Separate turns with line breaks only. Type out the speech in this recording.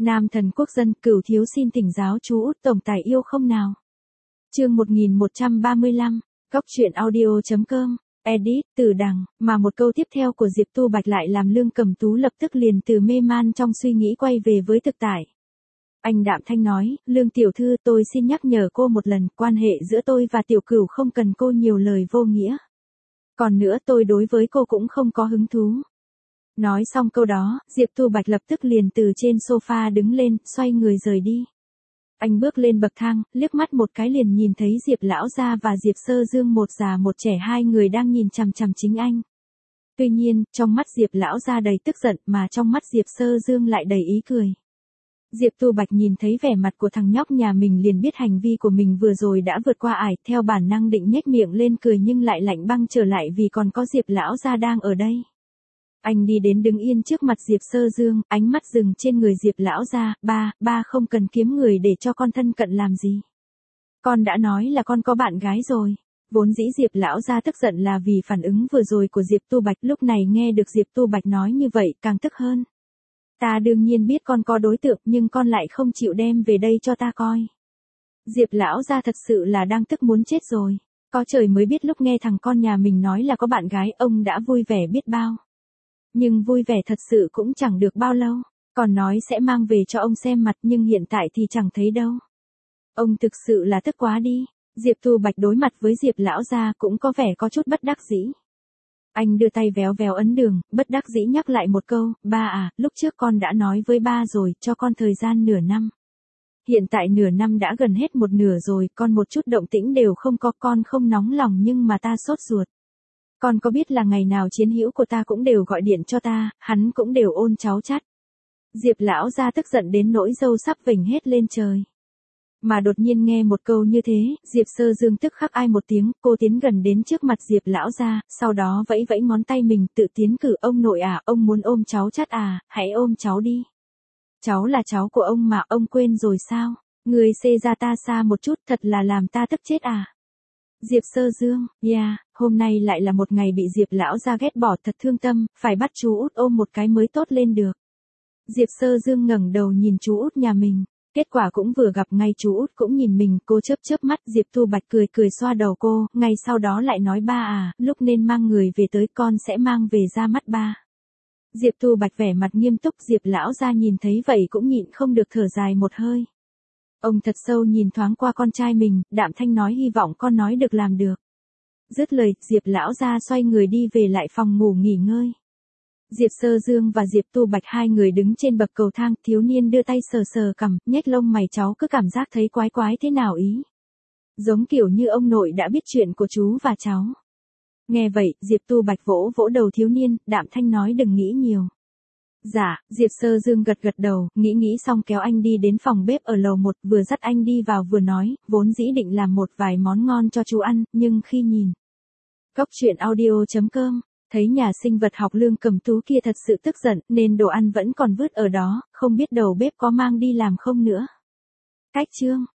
Nam thần quốc dân, Cửu thiếu xin thỉnh giáo chú Út tổng tài yêu không nào. Chương 1135, Góc truyện audio.com, edit, từ đằng, mà một câu tiếp theo của Diệp Tu Bạch lại làm Lương Cầm Tú lập tức liền từ mê man trong suy nghĩ quay về với thực tại. Anh đạm thanh nói, Lương tiểu thư, tôi xin nhắc nhở cô một lần, quan hệ giữa tôi và tiểu Cửu không cần cô nhiều lời vô nghĩa. Còn nữa, tôi đối với cô cũng không có hứng thú. Nói xong câu đó, Diệp Tu Bạch lập tức liền từ trên sofa đứng lên, xoay người rời đi. Anh bước lên bậc thang, liếc mắt một cái liền nhìn thấy Diệp lão gia và Diệp Sơ Dương một già một trẻ, hai người đang nhìn chằm chằm chính anh. Tuy nhiên, trong mắt Diệp lão gia đầy tức giận, mà trong mắt Diệp Sơ Dương lại đầy ý cười. Diệp Tu Bạch nhìn thấy vẻ mặt của thằng nhóc nhà mình liền biết hành vi của mình vừa rồi đã vượt qua ải, theo bản năng định nhếch miệng lên cười nhưng lại lạnh băng trở lại vì còn có Diệp lão gia đang ở đây. Anh đi đến đứng yên trước mặt Diệp Sơ Dương, ánh mắt dừng trên người Diệp lão gia, ba không cần kiếm người để cho con thân cận làm gì. Con đã nói là con có bạn gái rồi. Vốn dĩ Diệp lão gia tức giận là vì phản ứng vừa rồi của Diệp Tu Bạch, lúc này nghe được Diệp Tu Bạch nói như vậy càng tức hơn. Ta đương nhiên biết con có đối tượng nhưng con lại không chịu đem về đây cho ta coi. Diệp lão gia thật sự là đang tức muốn chết rồi. Có trời mới biết lúc nghe thằng con nhà mình nói là có bạn gái ông đã vui vẻ biết bao. Nhưng vui vẻ thật sự cũng chẳng được bao lâu, còn nói sẽ mang về cho ông xem mặt nhưng hiện tại thì chẳng thấy đâu. Ông thực sự là tức quá đi. Diệp Tu Bạch đối mặt với Diệp lão gia cũng có vẻ có chút bất đắc dĩ. Anh đưa tay véo véo ấn đường, bất đắc dĩ nhắc lại một câu, ba à, lúc trước con đã nói với ba rồi, cho con thời gian nửa năm. Hiện tại nửa năm đã gần hết một nửa rồi, con một chút động tĩnh đều không có, con không nóng lòng nhưng mà ta sốt ruột. Con có biết là ngày nào chiến hữu của ta cũng đều gọi điện cho ta, hắn cũng đều ôn cháu chắt. Diệp lão gia tức giận đến nỗi râu sắp vểnh hết lên trời. Mà đột nhiên nghe một câu như thế, Diệp Sơ Dương tức khắc ai một tiếng, cô tiến gần đến trước mặt Diệp lão gia, sau đó vẫy vẫy ngón tay mình tự tiến cử, ông nội à, ông muốn ôm cháu chắt à, hãy ôm cháu đi. Cháu là cháu của ông mà, ông quên rồi sao? Người xê ra ta xa một chút, thật là làm ta tức chết à. Diệp Sơ Dương, hôm nay lại là một ngày bị Diệp lão gia ghét bỏ, thật thương tâm, phải bắt chú Út ôm một cái mới tốt lên được. Diệp Sơ Dương ngẩng đầu nhìn chú Út nhà mình, kết quả cũng vừa gặp ngay chú Út cũng nhìn mình, cô chớp chớp mắt, Diệp Tu Bạch cười cười xoa đầu cô, ngay sau đó lại nói ba à, lúc nên mang người về tới con sẽ mang về ra mắt ba. Diệp Tu Bạch vẻ mặt nghiêm túc, Diệp lão gia nhìn thấy vậy cũng nhịn không được thở dài một hơi. Ông thật sâu nhìn thoáng qua con trai mình, đạm thanh nói hy vọng con nói được làm được. Dứt lời, Diệp lão gia xoay người đi về lại phòng ngủ nghỉ ngơi. Diệp Sơ Dương và Diệp Tu Bạch hai người đứng trên bậc cầu thang, thiếu niên đưa tay sờ sờ cằm, nhếch lông mày, cháu cứ cảm giác thấy quái quái thế nào ý. Giống kiểu như ông nội đã biết chuyện của chú và cháu. Nghe vậy, Diệp Tu Bạch vỗ vỗ đầu thiếu niên, đạm thanh nói đừng nghĩ nhiều. Dạ, Diệp Sơ Dương gật gật đầu, nghĩ xong kéo anh đi đến phòng bếp ở lầu 1, vừa dắt anh đi vào vừa nói, vốn dĩ định làm một vài món ngon cho chú ăn, nhưng khi nhìn Góc truyện audio.com, thấy nhà sinh vật học Lương Cầm Tú kia thật sự tức giận, nên đồ ăn vẫn còn vứt ở đó, không biết đầu bếp có mang đi làm không nữa. Cách chương